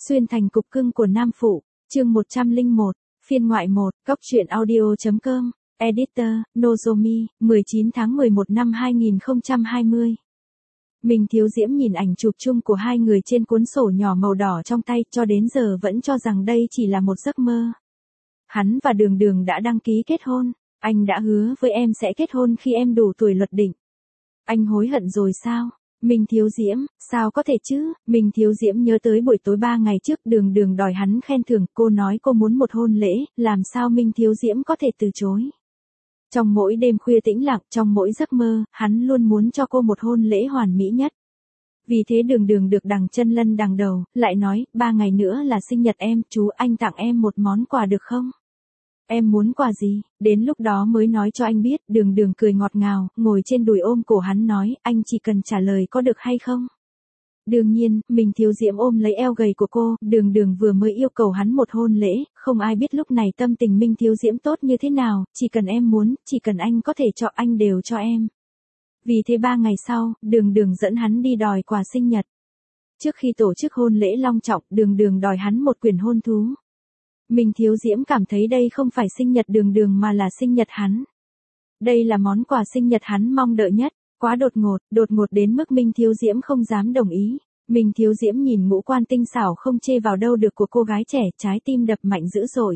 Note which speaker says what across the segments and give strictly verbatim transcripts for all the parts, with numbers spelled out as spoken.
Speaker 1: Xuyên thành cục cưng của nam phụ, chương một trăm lẻ một, phiên ngoại một, góc truyện audio chấm com, editor, Nozomi, mười chín tháng mười một năm hai nghìn không trăm hai mươi. Mình Thiếu Diễm nhìn ảnh chụp chung của hai người trên cuốn sổ nhỏ màu đỏ trong tay, cho đến giờ vẫn cho rằng đây chỉ là một giấc mơ. Hắn và Đường Đường đã đăng ký kết hôn, anh đã hứa với em sẽ kết hôn khi em đủ tuổi luật định. Anh hối hận rồi sao? Mình Thiếu Diễm, sao có thể chứ? Mình Thiếu Diễm nhớ tới buổi tối ba ngày trước Đường Đường đòi hắn khen thưởng, cô nói cô muốn một hôn lễ, làm sao Minh Thiếu Diễm có thể từ chối? Trong mỗi đêm khuya tĩnh lặng, trong mỗi giấc mơ, hắn luôn muốn cho cô một hôn lễ hoàn mỹ nhất. Vì thế Đường Đường được đằng chân lân đằng đầu, lại nói, ba ngày nữa là sinh nhật em, chú anh tặng em một món quà được không? Em muốn quà gì? Đến lúc đó mới nói cho anh biết. Đường Đường cười ngọt ngào, ngồi trên đùi ôm cổ hắn nói, anh chỉ cần trả lời có được hay không? Đương nhiên, Mình Thiếu Diễm ôm lấy eo gầy của cô, Đường Đường vừa mới yêu cầu hắn một hôn lễ, không ai biết lúc này tâm tình Minh Thiếu Diễm tốt như thế nào, chỉ cần em muốn, chỉ cần anh có thể cho anh đều cho em. Vì thế ba ngày sau, Đường Đường dẫn hắn đi đòi quà sinh nhật. Trước khi tổ chức hôn lễ long trọng, Đường Đường đòi hắn một quyển hôn thú. Mình Thiếu Diễm cảm thấy đây không phải sinh nhật Đường Đường mà là sinh nhật hắn. Đây là món quà sinh nhật hắn mong đợi nhất, quá đột ngột, đột ngột đến mức Minh Thiếu Diễm không dám đồng ý. Minh Thiếu Diễm nhìn ngũ quan tinh xảo không chê vào đâu được của cô gái trẻ, trái tim đập mạnh dữ dội.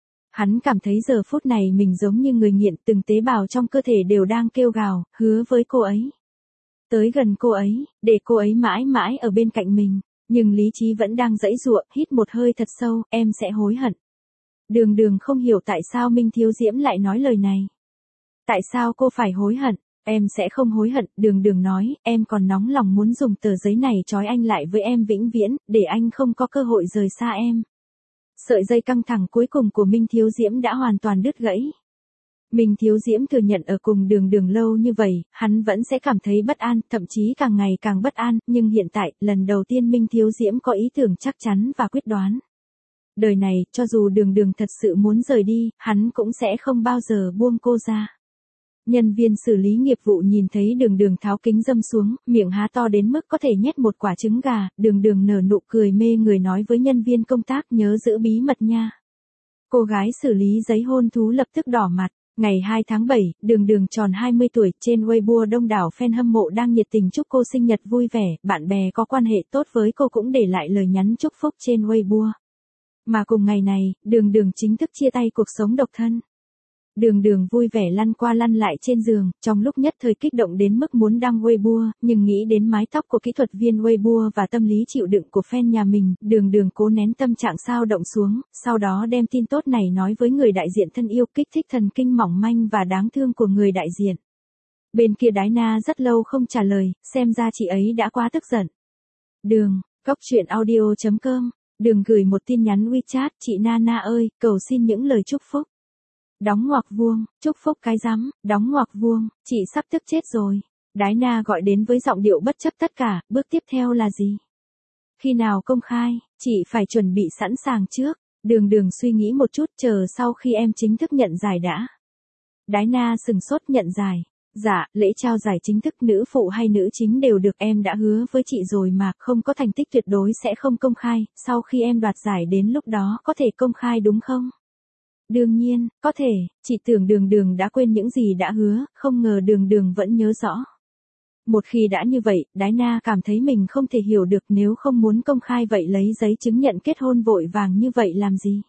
Speaker 1: Hắn cảm thấy giờ phút này mình giống như người nghiện, từng tế bào trong cơ thể đều đang kêu gào, hứa với cô ấy. Tới gần cô ấy, để cô ấy mãi mãi ở bên cạnh mình. Nhưng lý trí vẫn đang giãy giụa, hít một hơi thật sâu, em sẽ hối hận. Đường Đường không hiểu tại sao Minh Thiếu Diễm lại nói lời này. Tại sao cô phải hối hận? Em sẽ không hối hận, Đường Đường nói, em còn nóng lòng muốn dùng tờ giấy này trói anh lại với em vĩnh viễn, để anh không có cơ hội rời xa em. Sợi dây căng thẳng cuối cùng của Minh Thiếu Diễm đã hoàn toàn đứt gãy. Minh Thiếu Diễm thừa nhận ở cùng Đường Đường lâu như vậy, hắn vẫn sẽ cảm thấy bất an, thậm chí càng ngày càng bất an, nhưng hiện tại, lần đầu tiên Minh Thiếu Diễm có ý tưởng chắc chắn và quyết đoán. Đời này, cho dù Đường Đường thật sự muốn rời đi, hắn cũng sẽ không bao giờ buông cô ra. Nhân viên xử lý nghiệp vụ nhìn thấy Đường Đường tháo kính râm xuống, miệng há to đến mức có thể nhét một quả trứng gà, Đường Đường nở nụ cười mê người nói với nhân viên công tác nhớ giữ bí mật nha. Cô gái xử lý giấy hôn thú lập tức đỏ mặt. Ngày hai tháng bảy, Đường Đường tròn hai mươi tuổi, trên Weibo đông đảo fan hâm mộ đang nhiệt tình chúc cô sinh nhật vui vẻ, bạn bè có quan hệ tốt với cô cũng để lại lời nhắn chúc phúc trên Weibo. Mà cùng ngày này, Đường Đường chính thức chia tay cuộc sống độc thân. Đường Đường vui vẻ lăn qua lăn lại trên giường, trong lúc nhất thời kích động đến mức muốn đăng Weibo, nhưng nghĩ đến mái tóc của kỹ thuật viên Weibo và tâm lý chịu đựng của fan nhà mình, Đường Đường cố nén tâm trạng sao động xuống, sau đó đem tin tốt này nói với người đại diện thân yêu, kích thích thần kinh mỏng manh và đáng thương của người đại diện. Bên kia Đái Na rất lâu không trả lời, xem ra chị ấy đã quá tức giận. Đường, góc truyện audio chấm com, Đường gửi một tin nhắn WeChat, chị Nana ơi, cầu xin những lời chúc phúc. Đóng ngoặc vuông, chúc phúc cái rắm, đóng ngoặc vuông, chị sắp tức chết rồi. Đái Na gọi đến với giọng điệu bất chấp tất cả, bước tiếp theo là gì? Khi nào công khai, chị phải chuẩn bị sẵn sàng trước. Đường Đường suy nghĩ một chút, chờ sau khi em chính thức nhận giải đã. Đái Na sừng sốt, nhận giải. Dạ, lễ trao giải chính thức nữ phụ hay nữ chính đều được, em đã hứa với chị rồi mà, không có thành tích tuyệt đối sẽ không công khai, sau khi em đoạt giải đến lúc đó có thể công khai đúng không? Đương nhiên, có thể, chị tưởng Đường Đường đã quên những gì đã hứa, không ngờ Đường Đường vẫn nhớ rõ. Một khi đã như vậy, Đái Na cảm thấy mình không thể hiểu được, nếu không muốn công khai vậy lấy giấy chứng nhận kết hôn vội vàng như vậy làm gì?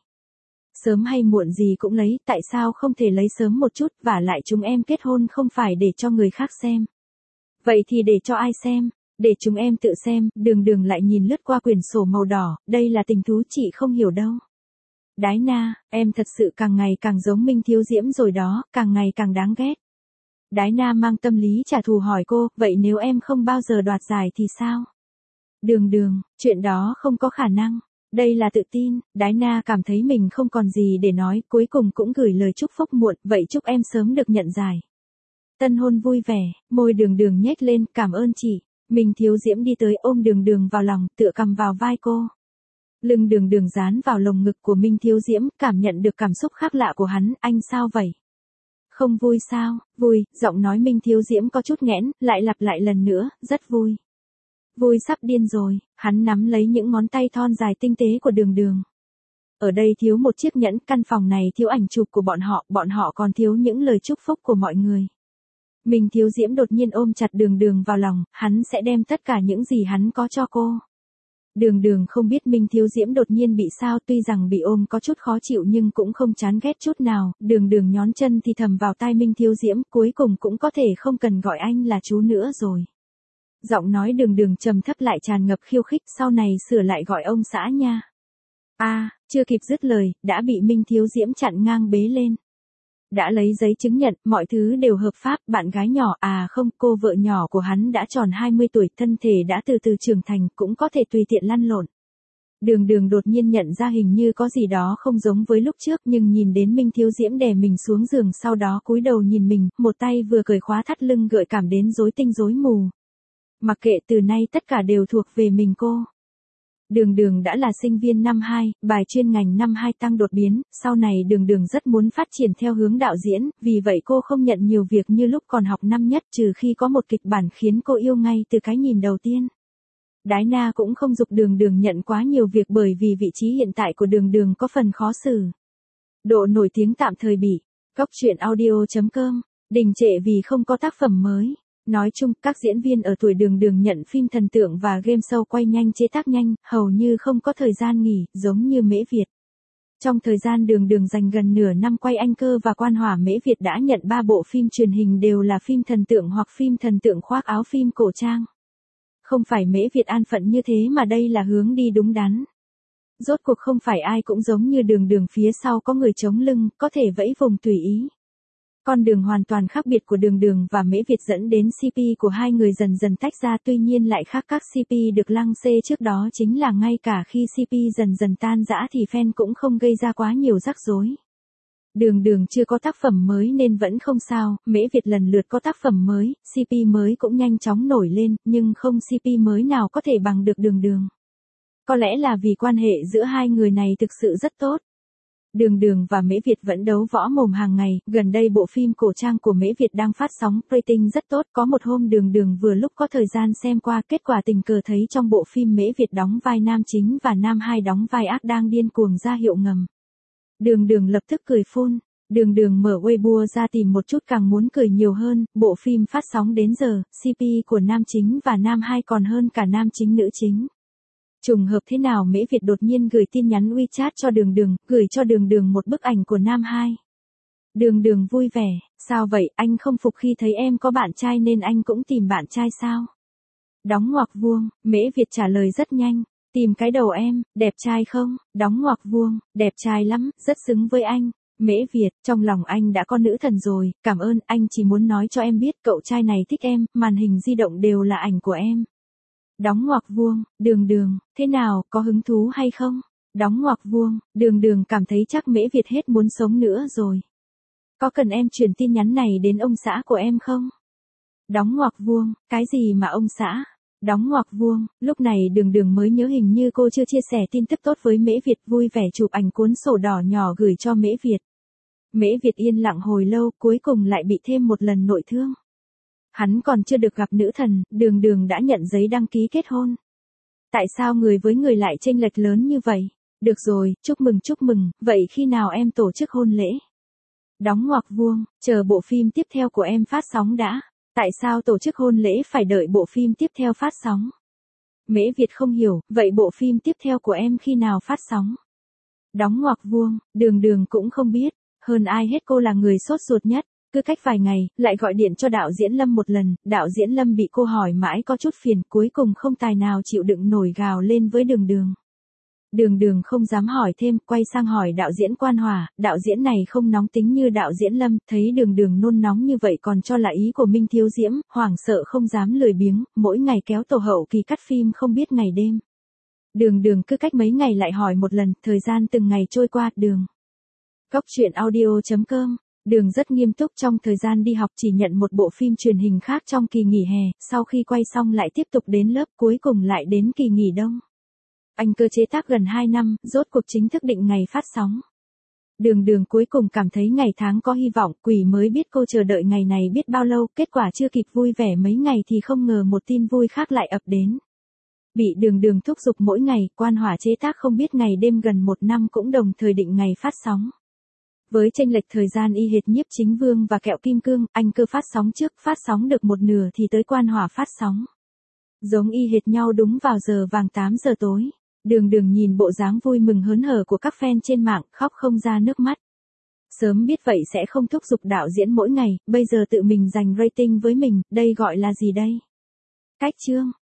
Speaker 1: Sớm hay muộn gì cũng lấy, tại sao không thể lấy sớm một chút, và lại chúng em kết hôn không phải để cho người khác xem. Vậy thì để cho ai xem? Để chúng em tự xem. Đường Đường lại nhìn lướt qua quyển sổ màu đỏ, đây là tình thú chị không hiểu đâu. Đái Na, em thật sự càng ngày càng giống Minh Thiếu Diễm rồi đó, càng ngày càng đáng ghét. Đái Na mang tâm lý trả thù hỏi cô, vậy nếu em không bao giờ đoạt giải thì sao? Đường Đường, chuyện đó không có khả năng. Đây là tự tin. Đái Na cảm thấy mình không còn gì để nói, cuối cùng cũng gửi lời chúc phúc muộn, vậy chúc em sớm được nhận giải. Tân hôn vui vẻ, môi Đường Đường nhếch lên, cảm ơn chị. Minh Thiếu Diễm đi tới ôm Đường Đường vào lòng, tựa cằm vào vai cô. Lưng Đường Đường dán vào lồng ngực của Minh Thiếu Diễm, cảm nhận được cảm xúc khác lạ của hắn, anh sao vậy? Không vui sao? Vui, giọng nói Minh Thiếu Diễm có chút nghẽn, lại lặp lại lần nữa, rất vui. Vui sắp điên rồi, hắn nắm lấy những ngón tay thon dài tinh tế của đường đường. Ở đây thiếu một chiếc nhẫn, căn phòng này thiếu ảnh chụp của bọn họ, bọn họ còn thiếu những lời chúc phúc của mọi người. Minh Thiếu Diễm đột nhiên ôm chặt đường đường vào lòng, hắn sẽ đem tất cả những gì hắn có cho cô. Đường đường không biết Minh Thiếu Diễm đột nhiên bị sao, tuy rằng bị ôm có chút khó chịu nhưng cũng không chán ghét chút nào, đường đường nhón chân thì thầm vào tai Minh Thiếu Diễm, cuối cùng cũng có thể không cần gọi anh là chú nữa rồi. Giọng nói đường đường trầm thấp lại tràn ngập khiêu khích, sau này sửa lại gọi ông xã nha. A, à, chưa kịp dứt lời, đã bị Minh Thiếu Diễm chặn ngang bế lên. Đã lấy giấy chứng nhận, mọi thứ đều hợp pháp, bạn gái nhỏ, à không, cô vợ nhỏ của hắn đã tròn hai mươi tuổi, thân thể đã từ từ trưởng thành, cũng có thể tùy tiện lăn lộn. Đường đường đột nhiên nhận ra hình như có gì đó không giống với lúc trước, nhưng nhìn đến Minh Thiếu Diễm đè mình xuống giường, sau đó cúi đầu nhìn mình, một tay vừa cởi khóa thắt lưng gợi cảm đến rối tinh rối mù. Mặc kệ, từ nay tất cả đều thuộc về mình cô. Đường đường đã là sinh viên năm hai, bài chuyên ngành năm hai tăng đột biến, sau này đường đường rất muốn phát triển theo hướng đạo diễn, vì vậy cô không nhận nhiều việc như lúc còn học năm nhất, trừ khi có một kịch bản khiến cô yêu ngay từ cái nhìn đầu tiên. Đái Na cũng không giục đường đường nhận quá nhiều việc bởi vì vị trí hiện tại của đường đường có phần khó xử. Độ nổi tiếng tạm thời bị cóc truyện audio chấm com đình trệ vì không có tác phẩm mới. Nói chung, các diễn viên ở tuổi đường đường nhận phim thần tượng và game show quay nhanh chế tác nhanh, hầu như không có thời gian nghỉ, giống như Mễ Việt. Trong thời gian đường đường dành gần nửa năm quay Anh Cơ và Quan Hỏa, Mễ Việt đã nhận ba bộ phim truyền hình đều là phim thần tượng hoặc phim thần tượng khoác áo phim cổ trang. Không phải Mễ Việt an phận như thế mà đây là hướng đi đúng đắn. Rốt cuộc không phải ai cũng giống như đường đường phía sau có người chống lưng, có thể vẫy vùng tùy ý. Con đường hoàn toàn khác biệt của đường đường và Mễ Việt dẫn đến xê pê của hai người dần dần tách ra, tuy nhiên lại khác các xê pê được lăng xê trước đó, chính là ngay cả khi xê pê dần dần tan rã thì fan cũng không gây ra quá nhiều rắc rối. Đường đường chưa có tác phẩm mới nên vẫn không sao, Mễ Việt lần lượt có tác phẩm mới, xê pê mới cũng nhanh chóng nổi lên, nhưng không xê pê mới nào có thể bằng được đường đường. Có lẽ là vì quan hệ giữa hai người này thực sự rất tốt. Đường đường và Mễ Việt vẫn đấu võ mồm hàng ngày, gần đây bộ phim cổ trang của Mễ Việt đang phát sóng, rating rất tốt, có một hôm đường đường vừa lúc có thời gian xem qua, kết quả tình cờ thấy trong bộ phim Mễ Việt đóng vai nam chính và nam hai đóng vai ác đang điên cuồng ra hiệu ngầm. Đường đường lập tức cười phun, đường đường mở Weibo ra tìm một chút càng muốn cười nhiều hơn, bộ phim phát sóng đến giờ, xê pê của nam chính và nam hai còn hơn cả nam chính nữ chính. Trùng hợp thế nào Mễ Việt đột nhiên gửi tin nhắn WeChat cho đường đường, gửi cho đường đường một bức ảnh của nam hai. Đường đường vui vẻ, sao vậy, anh không phục khi thấy em có bạn trai nên anh cũng tìm bạn trai sao? Đóng ngoặc vuông, Mễ Việt trả lời rất nhanh, tìm cái đầu em, đẹp trai không? Đóng ngoặc vuông, đẹp trai lắm, rất xứng với anh. Mễ Việt, trong lòng anh đã có nữ thần rồi, cảm ơn, anh chỉ muốn nói cho em biết cậu trai này thích em, màn hình di động đều là ảnh của em. Đóng ngoặc vuông, đường đường, thế nào, có hứng thú hay không? Đóng ngoặc vuông, đường đường cảm thấy chắc Mễ Việt hết muốn sống nữa rồi. Có cần em truyền tin nhắn này đến ông xã của em không? Đóng ngoặc vuông, cái gì mà ông xã? Đóng ngoặc vuông, lúc này đường đường mới nhớ hình như cô chưa chia sẻ tin tức tốt với Mễ Việt, vui vẻ chụp ảnh cuốn sổ đỏ nhỏ gửi cho Mễ Việt. Mễ Việt yên lặng hồi lâu, cuối cùng lại bị thêm một lần nội thương. Hắn còn chưa được gặp nữ thần, đường đường đã nhận giấy đăng ký kết hôn. Tại sao người với người lại chênh lệch lớn như vậy? Được rồi, chúc mừng chúc mừng, vậy khi nào em tổ chức hôn lễ? Đóng ngoặc vuông, chờ bộ phim tiếp theo của em phát sóng đã. Tại sao tổ chức hôn lễ phải đợi bộ phim tiếp theo phát sóng? Mễ Việt không hiểu, vậy bộ phim tiếp theo của em khi nào phát sóng? Đóng ngoặc vuông, đường đường cũng không biết, hơn ai hết cô là người sốt ruột nhất. Cứ cách vài ngày, lại gọi điện cho đạo diễn Lâm một lần, đạo diễn Lâm bị cô hỏi mãi có chút phiền, cuối cùng không tài nào chịu đựng nổi gào lên với đường đường. Đường đường không dám hỏi thêm, quay sang hỏi đạo diễn Quan Hỏa, đạo diễn này không nóng tính như đạo diễn Lâm, thấy đường đường nôn nóng như vậy còn cho là ý của Minh Thiếu Diễm, hoảng sợ không dám lười biếng, mỗi ngày kéo tổ hậu kỳ cắt phim không biết ngày đêm. Đường đường cứ cách mấy ngày lại hỏi một lần, thời gian từng ngày trôi qua, đường. Cóc truyện audio chấm com Đường rất nghiêm túc, trong thời gian đi học chỉ nhận một bộ phim truyền hình khác trong kỳ nghỉ hè, sau khi quay xong lại tiếp tục đến lớp, cuối cùng lại đến kỳ nghỉ đông. Anh Cơ chế tác gần hai năm, rốt cuộc chính thức định ngày phát sóng. Đường đường cuối cùng cảm thấy ngày tháng có hy vọng, quỷ mới biết cô chờ đợi ngày này biết bao lâu, kết quả chưa kịp vui vẻ mấy ngày thì không ngờ một tin vui khác lại ập đến. Bị Đường Đường thúc giục mỗi ngày, Quan Hỏa chế tác không biết ngày đêm gần một năm cũng đồng thời định ngày phát sóng. Với chênh lệch thời gian y hệt Nhiếp Chính Vương và Kẹo Kim Cương, Anh Cơ phát sóng trước, phát sóng được một nửa thì tới Quan Hỏa phát sóng. Giống y hệt nhau đúng vào giờ vàng tám giờ tối. Đường Đường nhìn bộ dáng vui mừng hớn hở của các fan trên mạng, khóc không ra nước mắt. Sớm biết vậy sẽ không thúc giục đạo diễn mỗi ngày, bây giờ tự mình giành rating với mình, đây gọi là gì đây? Cách chương.